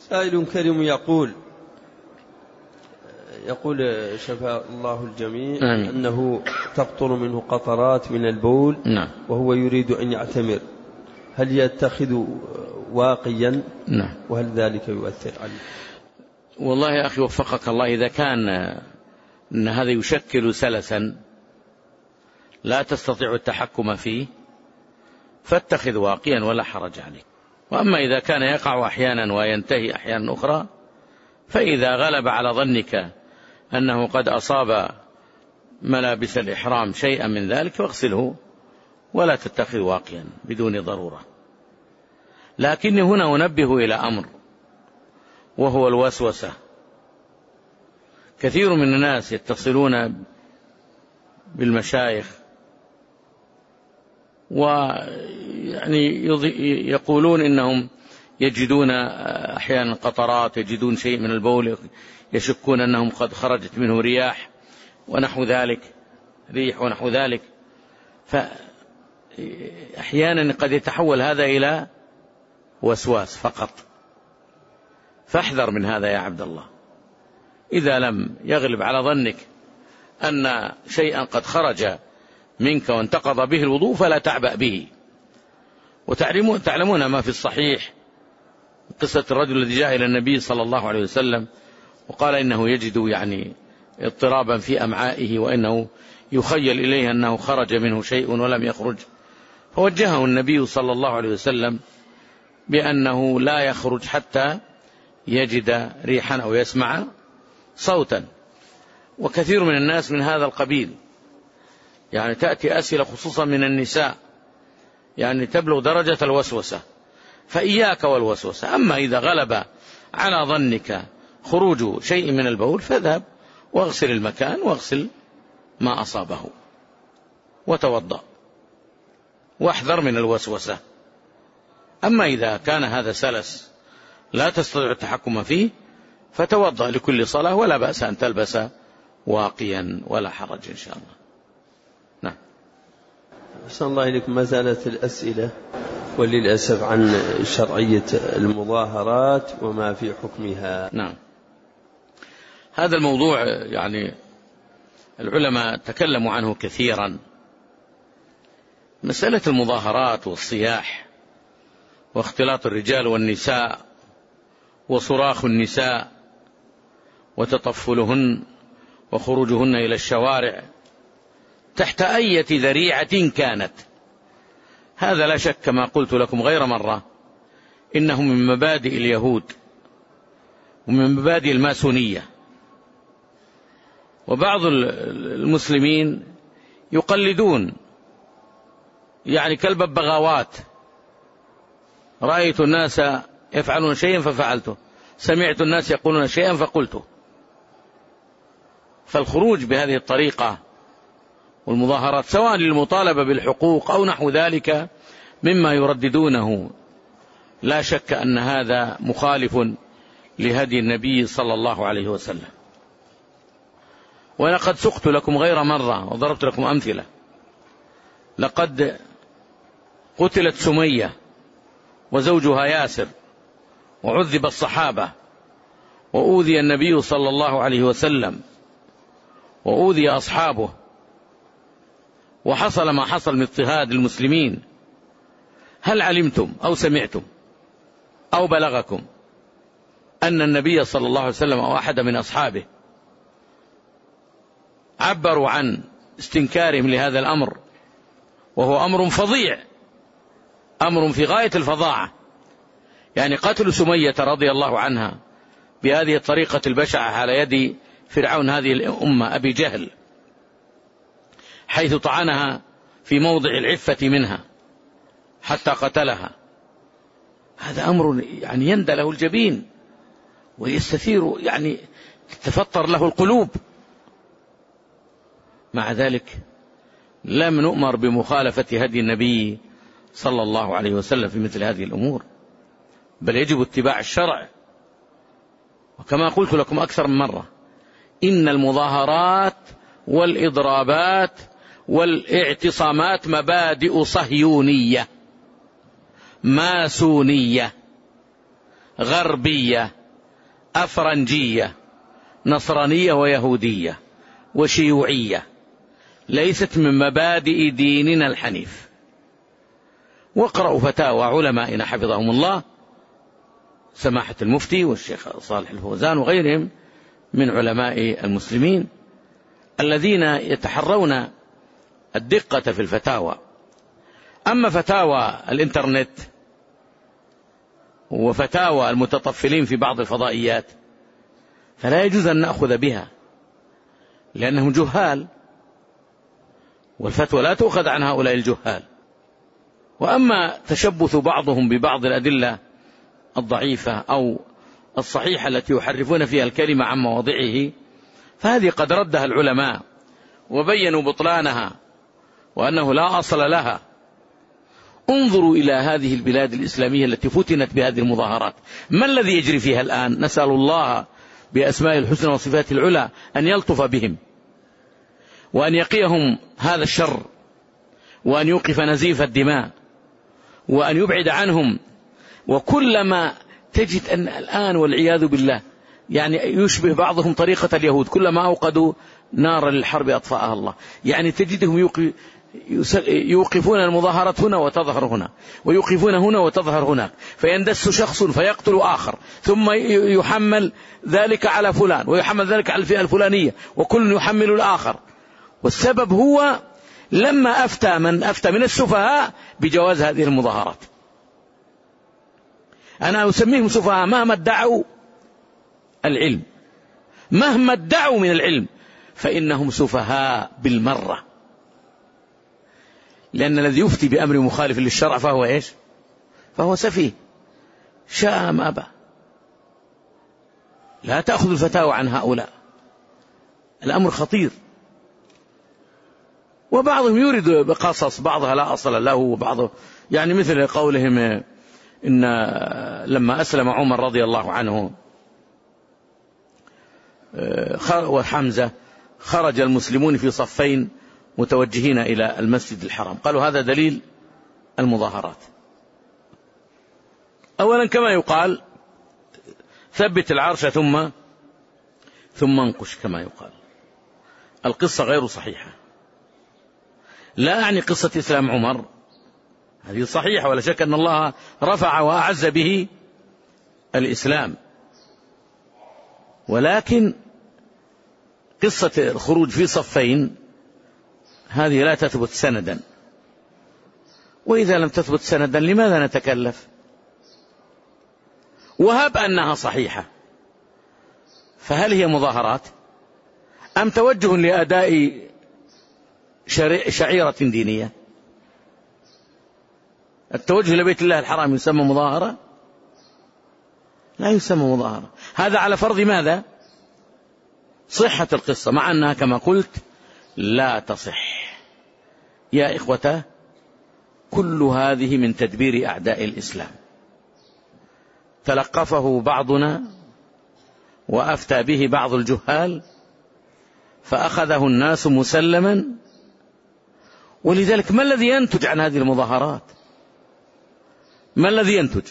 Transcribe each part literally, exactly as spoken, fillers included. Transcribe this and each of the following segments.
سائل كريم يقول يقول شفاء الله الجميع آمين. أنه تقطر منه قطرات من البول نعم. وهو يريد أن يعتمر، هل يتخذ واقيا؟ نعم. وهل ذلك يؤثر عليه؟ والله يا أخي وفقك الله، إذا كان أن هذا يشكل سلسا لا تستطيع التحكم فيه فاتخذ واقيا ولا حرج عليك. وأما إذا كان يقع أحيانا وينتهي أحيانا أخرى، فإذا غلب على ظنك أنه قد أصاب ملابس الإحرام شيئا من ذلك فاغسله ولا تتخذ واقيا بدون ضرورة. لكن هنا أنبه إلى أمر وهو الوسوسة. كثير من الناس يتصلون بالمشايخ ويعني يقولون إنهم يجدون أحيانا قطرات، يجدون شيء من البول، يشكون أنهم قد خرجت منه رياح ونحو ذلك ريح ونحو ذلك، فأحيانا قد يتحول هذا إلى وسواس فقط. فاحذر من هذا يا عبد الله. إذا لم يغلب على ظنك أن شيئا قد خرج منك وانتقض به الوضوء فلا تعبأ به. وتعلمون ما في الصحيح قصة الرجل الذي جاء إلى النبي صلى الله عليه وسلم وقال إنه يجد يعني اضطرابا في أمعائه وإنه يخيل إليه أنه خرج منه شيء ولم يخرج، فوجهه النبي صلى الله عليه وسلم بأنه لا يخرج حتى يجد ريحا أو يسمع صوتا. وكثير من الناس من هذا القبيل، يعني تأتي أسئلة خصوصا من النساء يعني تبلغ درجة الوسوسة، فإياك والوسوسة. أما إذا غلب على ظنك خروج شيء من البول فاذهب واغسل المكان واغسل ما أصابه وتوضأ واحذر من الوسوسة. أما إذا كان هذا سلس لا تستطيع التحكم فيه فتوضأ لكل صلاة ولا بأس أن تلبس واقيا ولا حرج إن شاء الله. نعم. أحسن الله إليكم. ما زالت الأسئلة وللأسف عن شرعية المظاهرات وما في حكمها. نعم. هذا الموضوع يعني العلماء تكلموا عنه كثيرا. مسألة المظاهرات والصياح واختلاط الرجال والنساء وصراخ النساء وتطفلهن وخروجهن إلى الشوارع تحت أي ذريعة كانت، هذا لا شك ما قلت لكم غير مرة إنه من مبادئ اليهود ومن مبادئ الماسونية. وبعض المسلمين يقلدون يعني كالببغاوات، رأيت الناس يفعلون شيئا ففعلته، سمعت الناس يقولون شيئا فقلته. فالخروج بهذه الطريقة والمظاهرات سواء للمطالبة بالحقوق أو نحو ذلك مما يرددونه لا شك أن هذا مخالف لهدي النبي صلى الله عليه وسلم. ولقد سقت لكم غير مرة وضربت لكم أمثلة. لقد قتلت سمية وزوجها ياسر وعذب الصحابة وأوذي النبي صلى الله عليه وسلم وأوذي أصحابه، وحصل ما حصل من اضطهاد المسلمين. هل علمتم أو سمعتم أو بلغكم أن النبي صلى الله عليه وسلم أو أحد من أصحابه عبروا عن استنكارهم لهذا الأمر، وهو أمر فظيع، أمر في غاية الفظاعة؟ يعني قتل سمية رضي الله عنها بهذه الطريقة البشعة على يد فرعون هذه الأمة أبي جهل، حيث طعنها في موضع العفة منها حتى قتلها. هذا أمر يعني يندى له الجبين ويستثير يعني تتفطر له القلوب. مع ذلك لم نؤمر بمخالفة هدي النبي صلى الله عليه وسلم في مثل هذه الأمور، بل يجب اتباع الشرع. وكما قلت لكم أكثر من مرة إن المظاهرات والإضرابات والاعتصامات مبادئ صهيونية ماسونية غربية أفرنجية نصرانية ويهودية وشيوعية، ليست من مبادئ ديننا الحنيف. واقرأوا فتاوى علمائنا حفظهم الله، سماحة المفتي والشيخ صالح الفوزان وغيرهم من علماء المسلمين الذين يتحرون الدقة في الفتاوى. أما فتاوى الإنترنت وفتاوى المتطفلين في بعض الفضائيات فلا يجوز أن نأخذ بها، لأنهم جهال، والفتوى لا تؤخذ عن هؤلاء الجهال. وأما تشبث بعضهم ببعض الأدلة الضعيفة أو الصحيحة التي يحرفون فيها الكلمة عن مواضعه، فهذه قد ردها العلماء وبينوا بطلانها وأنه لا أصل لها. انظروا إلى هذه البلاد الإسلامية التي فتنت بهذه المظاهرات، ما الذي يجري فيها الآن؟ نسأل الله بأسماء الحسنى وصفات العلى أن يلطف بهم وأن يقيهم هذا الشر وأن يوقف نزيف الدماء وأن يبعد عنهم. وكلما تجد أن الآن والعياذ بالله يعني يشبه بعضهم طريقة اليهود، كلما أوقدوا نارا للحرب أطفأها الله. يعني تجدهم يوقفون المظاهرات هنا وتظهر هنا، ويوقفون هنا وتظهر هناك، فيندس شخص فيقتل آخر، ثم يحمل ذلك على فلان ويحمل ذلك على الفئة الفلانية، وكل يحمل الآخر. والسبب هو لما أفتى من أفتى من السفهاء بجواز هذه المظاهرات. أنا أسميهم سفهاء مهما ادعوا العلم، مهما ادعوا من العلم فإنهم سفهاء بالمرة، لأن الذي يفتي بأمر مخالف للشرع فهو إيش؟ فهو سفيه شاء أم أبى. لا تأخذ الفتاوى عن هؤلاء، الأمر خطير. وبعضهم يورد بقصص بعضها لا أصل له، وبعضه يعني مثل قولهم إن لما أسلم عمر رضي الله عنه وحمزة خرج المسلمون في صفين متوجهين إلى المسجد الحرام، قالوا هذا دليل المظاهرات. أولا كما يقال ثبت العرش ثم ثم انقش كما يقال، القصة غير صحيحة. لا أعني قصة إسلام عمر، هذه صحيحة ولا شك أن الله رفع وأعز به الإسلام، ولكن قصة الخروج في صفين هذه لا تثبت سندا. وإذا لم تثبت سندا لماذا نتكلف؟ وهب أنها صحيحة، فهل هي مظاهرات أم توجه لأداء شعيرة دينية؟ التوجه لبيت الله الحرام يسمى مظاهرة؟ لا يسمى مظاهرة. هذا على فرض ماذا؟ صحة القصة، مع أنها كما قلت لا تصح. يا إخوة، كل هذه من تدبير أعداء الإسلام، تلقفه بعضنا وأفتى به بعض الجهال فأخذه الناس مسلما. ولذلك ما الذي ينتج عن هذه المظاهرات؟ ما الذي ينتج؟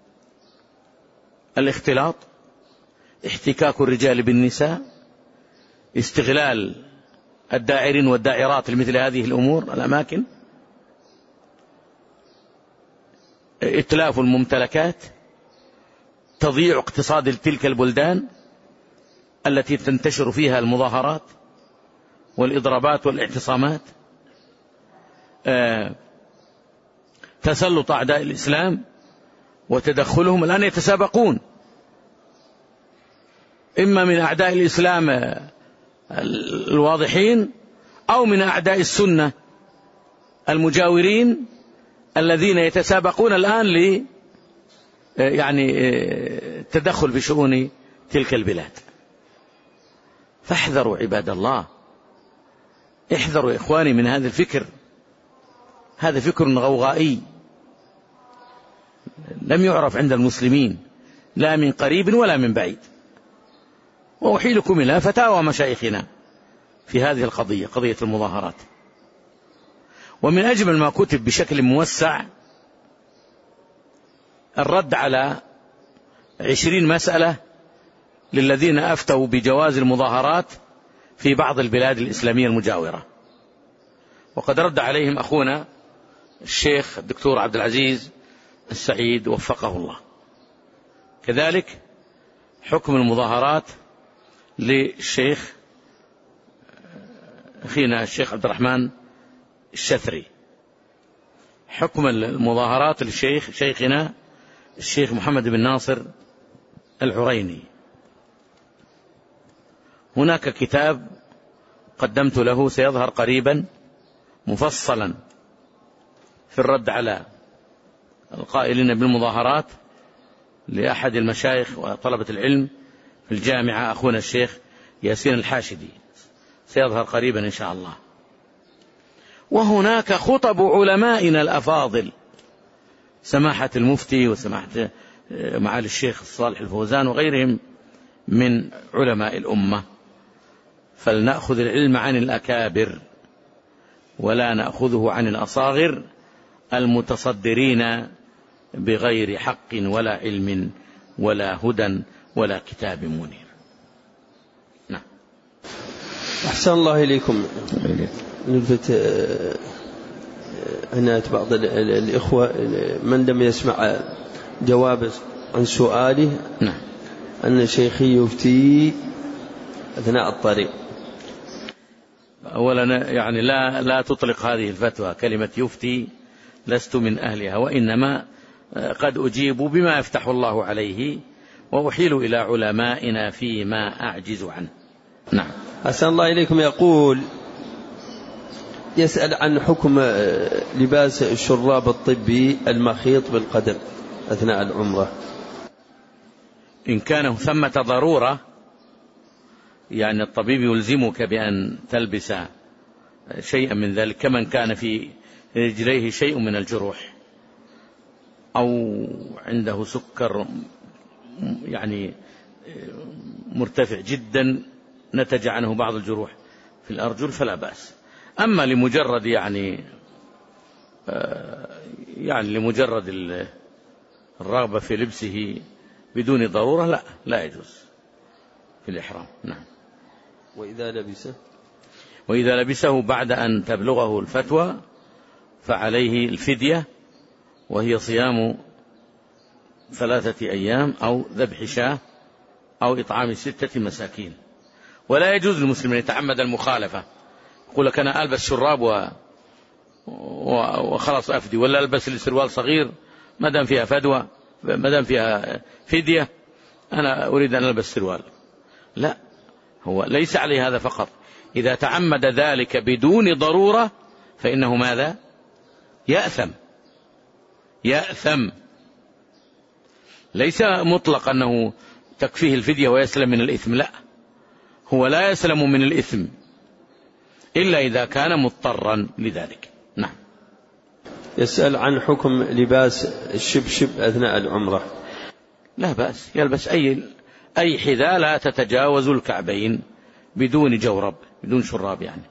الاختلاط، احتكاك الرجال بالنساء، استغلال الدائرين والدائرات لمثل هذه الأمور الأماكن، إتلاف الممتلكات، تضييع اقتصاد تلك البلدان التي تنتشر فيها المظاهرات والإضرابات والاعتصامات، آه تسلط أعداء الإسلام وتدخلهم. الآن يتسابقون إما من أعداء الإسلام الواضحين أو من أعداء السنة المجاورين الذين يتسابقون الآن ل يعني تدخل في شؤون تلك البلاد. فاحذروا عباد الله، احذروا يا إخواني من هذا الفكر. هذا فكر غوغائي لم يعرف عند المسلمين لا من قريب ولا من بعيد. وأحيلكم إلى فتاوى مشايخنا في هذه القضية، قضية المظاهرات. ومن أجمل ما كتب بشكل موسع الرد على عشرين مسألة للذين أفتوا بجواز المظاهرات في بعض البلاد الإسلامية المجاورة، وقد رد عليهم أخونا الشيخ الدكتور عبد العزيز السعيد وفقه الله. كذلك حكم المظاهرات للشيخ أخينا الشيخ عبد الرحمن الشثري، حكم المظاهرات للشيخ شيخنا الشيخ محمد بن ناصر العريني. هناك كتاب قدمت له سيظهر قريبا مفصلا في الرد على القائلين بالمظاهرات لأحد المشايخ وطلبة العلم في الجامعة أخونا الشيخ ياسين الحاشدي، سيظهر قريبا إن شاء الله. وهناك خطب علمائنا الأفاضل، سماحة المفتي وسماحة معالي الشيخ صالح الفوزان وغيرهم من علماء الأمة. فلنأخذ العلم عن الأكابر ولا نأخذه عن الأصاغر المتصدرين بغير حق ولا علم ولا هدى ولا كتاب منير. نعم. أحسن الله إليكم. نلفت عناية بعض الإخوة من لم يسمع جواب عن سؤاله نعم. أن شيخي يفتي أثناء الطريق. أولا يعني لا لا تطلق هذه الفتوى كلمة يفتي، لست من أهلها، وإنما قد أجيب بما يفتح الله عليه وأحيل إلى علمائنا فيما أعجز عنه. نعم. أحسن الله إليكم. يقول يسأل عن حكم لباس الشراب الطبي المخيط بالقدم أثناء العمرة. إن كان ثمة ضرورة، يعني الطبيب يلزمك بأن تلبس شيئا من ذلك، كمن كان في رجليه شيء من الجروح أو عنده سكر يعني مرتفع جدا نتج عنه بعض الجروح في الأرجل فلا بأس. أما لمجرد يعني يعني لمجرد الرغبة في لبسه بدون ضرورة لا لا يجوز في الإحرام. نعم. وإذا لبسه وإذا لبسه بعد أن تبلغه الفتوى فعليه الفدية، وهي صيام ثلاثة أيام أو ذبح شاة أو إطعام ستة مساكين. ولا يجوز للمسلم أن يتعمد المخالفة، يقول لك أنا ألبس شراب و... وخلاص أفدي، ولا ألبس السروال صغير ما دام فيها فدوى ما دام فيها فدية أنا أريد أن ألبس سروال. لا، هو ليس عليه هذا فقط، إذا تعمد ذلك بدون ضرورة فإنه ماذا؟ يأثم. يأثم. ليس مطلق أنه تكفيه الفدية ويسلم من الإثم، لا، هو لا يسلم من الإثم إلا إذا كان مضطرا لذلك. نعم. يسأل عن حكم لباس الشبشب أثناء العمرة. لا بأس، يلبس أي أي حذاء لا تتجاوز الكعبين بدون جورب، بدون شراب يعني.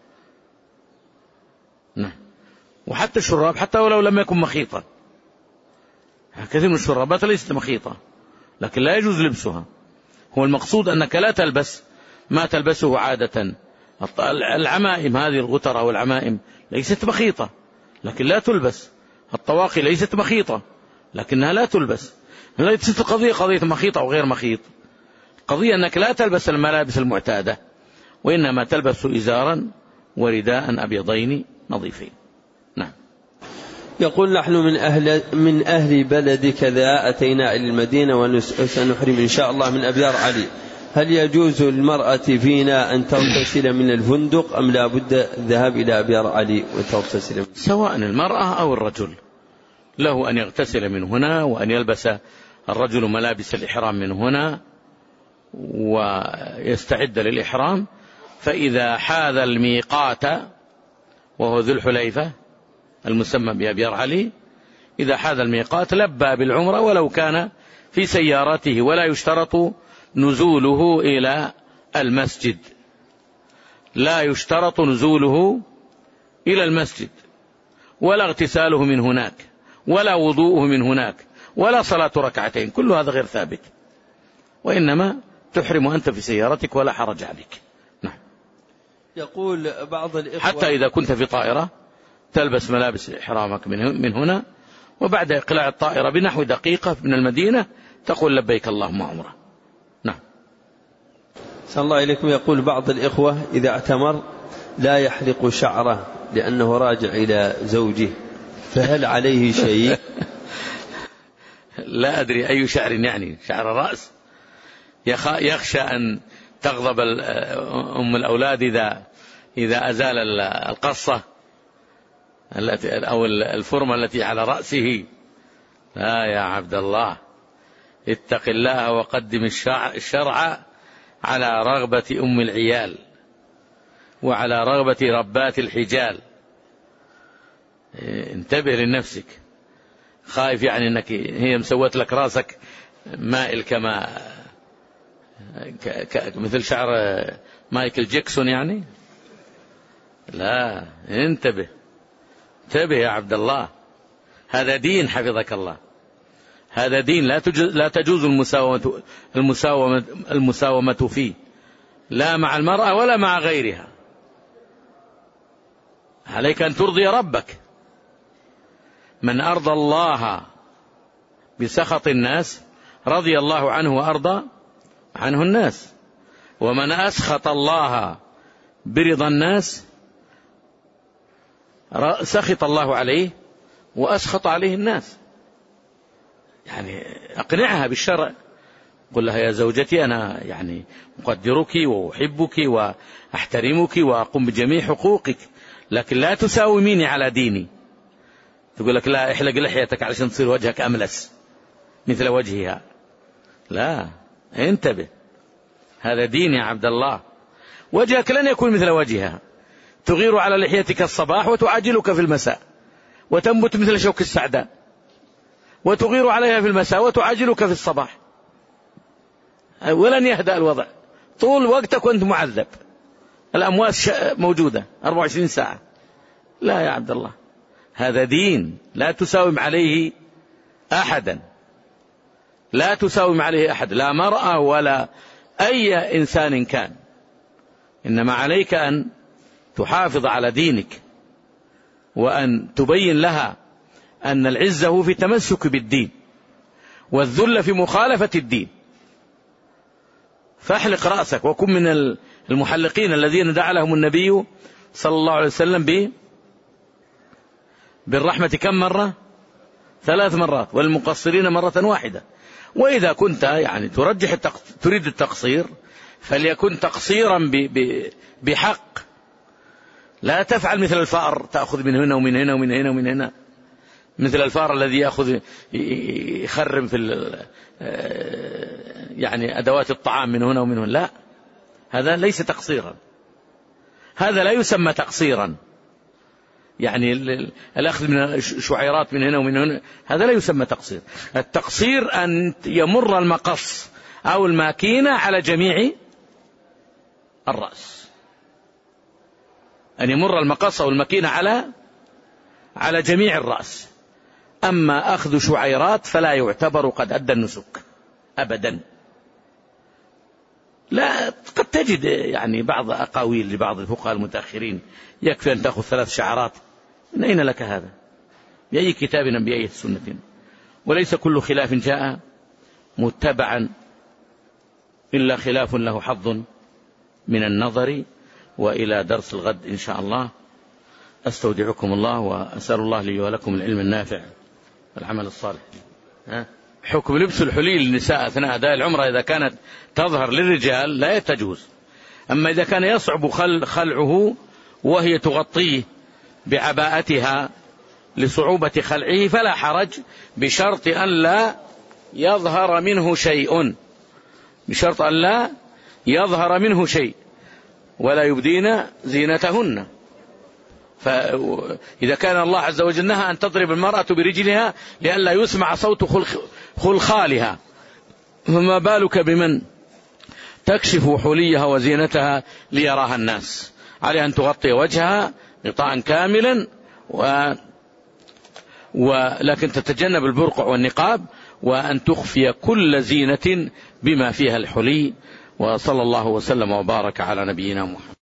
نعم. وحتى الشراب حتى ولو لم يكن مخيطا، كثير من الشرابات ليست مخيطة لكن لا يجوز لبسها. هو المقصود أنك لا تلبس ما تلبسه عادة. العمائم هذه الغترة والعمائم ليست مخيطة لكن لا تلبس، الطواقي ليست مخيطة لكنها لا تلبس. ليست القضية قضية مخيطة أو غير مخيط، قضية أنك لا تلبس الملابس المعتادة، وإنما تلبس إزارا ورداء أبيضين نظيفين. نعم. يقول نحن من أهل, من أهل بلد كذا أتينا إلى المدينة وسنحرم إن شاء الله من أبيار علي، هل يجوز المرأة فينا أن تغتسل من الفندق أم لا بد الذهاب إلى أبيار علي وتغتسل؟ سواء المرأة أو الرجل له أن يغتسل من هنا، وأن يلبس الرجل ملابس الإحرام من هنا ويستعد للإحرام. فإذا حاذ الميقات وهو ذو الحليفة المسمى بأبيار علي، إذا حاذ الميقات لبى بالعمرة ولو كان في سيارته، ولا يشترط نزوله إلى المسجد، لا يشترط نزوله إلى المسجد ولا اغتساله من هناك ولا وضوءه من هناك ولا صلاة ركعتين، كل هذا غير ثابت، وإنما تحرم أنت في سيارتك ولا حرج عليك. نعم. يقول بعض الإخوة حتى إذا كنت في طائرة تلبس ملابس إحرامك من هنا، وبعد إقلاع الطائرة بنحو دقيقة من المدينة تقول لبيك اللهم عمره. نعم. صلى الله عليكم. يقول بعض الإخوة إذا اعتمر لا يحلق شعره لأنه راجع إلى زوجه، فهل عليه شيء؟ لا أدري أي شعر يعني، شعر الرأس؟ يخشى أن تغضب أم الأولاد إذا إذا أزال القصة التي أو الفرمة التي على رأسه. لا يا عبد الله، اتق الله وقدم الشرع على رغبة أم العيال وعلى رغبة ربات الحجال. انتبه لنفسك، خايف يعني أنك هي مسوت لك راسك مائل كما مثل شعر مايكل جاكسون يعني. لا، انتبه انتبه يا عبد الله، هذا دين حفظك الله، هذا دين لا تجوز, لا تجوز المساومة, المساومة, المساومة فيه، لا مع المرأة ولا مع غيرها. عليك أن ترضي ربك. من أرضى الله بسخط الناس رضي الله عنه وأرضى عنه الناس، ومن أسخط الله برضا الناس سخط الله عليه وأسخط عليه الناس. يعني أقنعها بالشرع، قل لها يا زوجتي أنا يعني أقدرك وأحبك وأحترمك وأقوم بجميع حقوقك، لكن لا تساوميني على ديني. تقول لك لا احلق لحيتك علشان تصير وجهك أملس مثل وجهها. لا، انتبه، هذا دين يا عبد الله. وجهك لن يكون مثل وجهها، تغير على لحيتك الصباح وتعاجلك في المساء، وتنبت مثل شوك السعداء، وتغير عليها في المساء وتعاجلك في الصباح، ولن يهدأ الوضع طول وقتك وأنت معذب، الأمواس موجودة أربعة وعشرين ساعة. لا يا عبد الله، هذا دين لا تساوم عليه أحدا، لا تساوم عليه أحد، لا مرأة ولا أي إنسان كان. إنما عليك أن تحافظ على دينك، وأن تبين لها أن العزة في تمسك بالدين، والذل في مخالفة الدين. فاحلق رأسك، وكن من المحلقين الذين دعا لهم النبي صلى الله عليه وسلم بالرحمة كم مرة؟ ثلاث مرات، والمقصرين مرة واحدة. وإذا كنت يعني ترجح تريد التقصير فليكن تقصيرا بحق، لا تفعل مثل الفأر تأخذ من هنا ومن هنا ومن هنا ومن هنا، مثل الفأر الذي يأخذ يخرم في يعني أدوات الطعام من هنا ومن هنا. لا، هذا ليس تقصيرا، هذا لا يسمى تقصيرا. يعني الأخذ من الشعيرات من هنا ومن هنا هذا لا يسمى تقصير. التقصير أن يمر المقص أو الماكينة على جميع الرأس، أن يمر المقص أو الماكينة على على جميع الرأس. أما أخذ شعيرات فلا يعتبر قد أدى النسك أبدا. لا، قد تجد يعني بعض أقاويل لبعض الفقهاء المتأخرين يكفي أن تأخذ ثلاث شعرات. من أين لك هذا؟ بأي كتاب أم بأي سنة؟ وليس كل خلاف جاء متبعا إلا خلاف له حظ من النظر. وإلى درس الغد إن شاء الله، أستودعكم الله وأسأل الله لي ولكم العلم النافع والعمل الصالح. ها؟ حكم لبس الحلي للنساء أثناء أداء العمرة إذا كانت تظهر للرجال لا تجوز، أما إذا كان يصعب خل خلعه وهي تغطيه بعباءتها لصعوبة خلعه فلا حرج، بشرط أن لا يظهر منه شيء، بشرط أن لا يظهر منه شيء، ولا يبدين زينتهن. فإذا كان الله عز وجل نهى أن تضرب المرأة برجلها لئلا يسمع صوت خلخالها، فما بالك بمن تكشف حليها وزينتها ليراها الناس؟ عليها أن تغطي وجهها غطاء كاملا، و... ولكن تتجنب البرقع والنقاب، وأن تخفي كل زينة بما فيها الحلي. وصلى الله وسلم وبارك على نبينا محمد.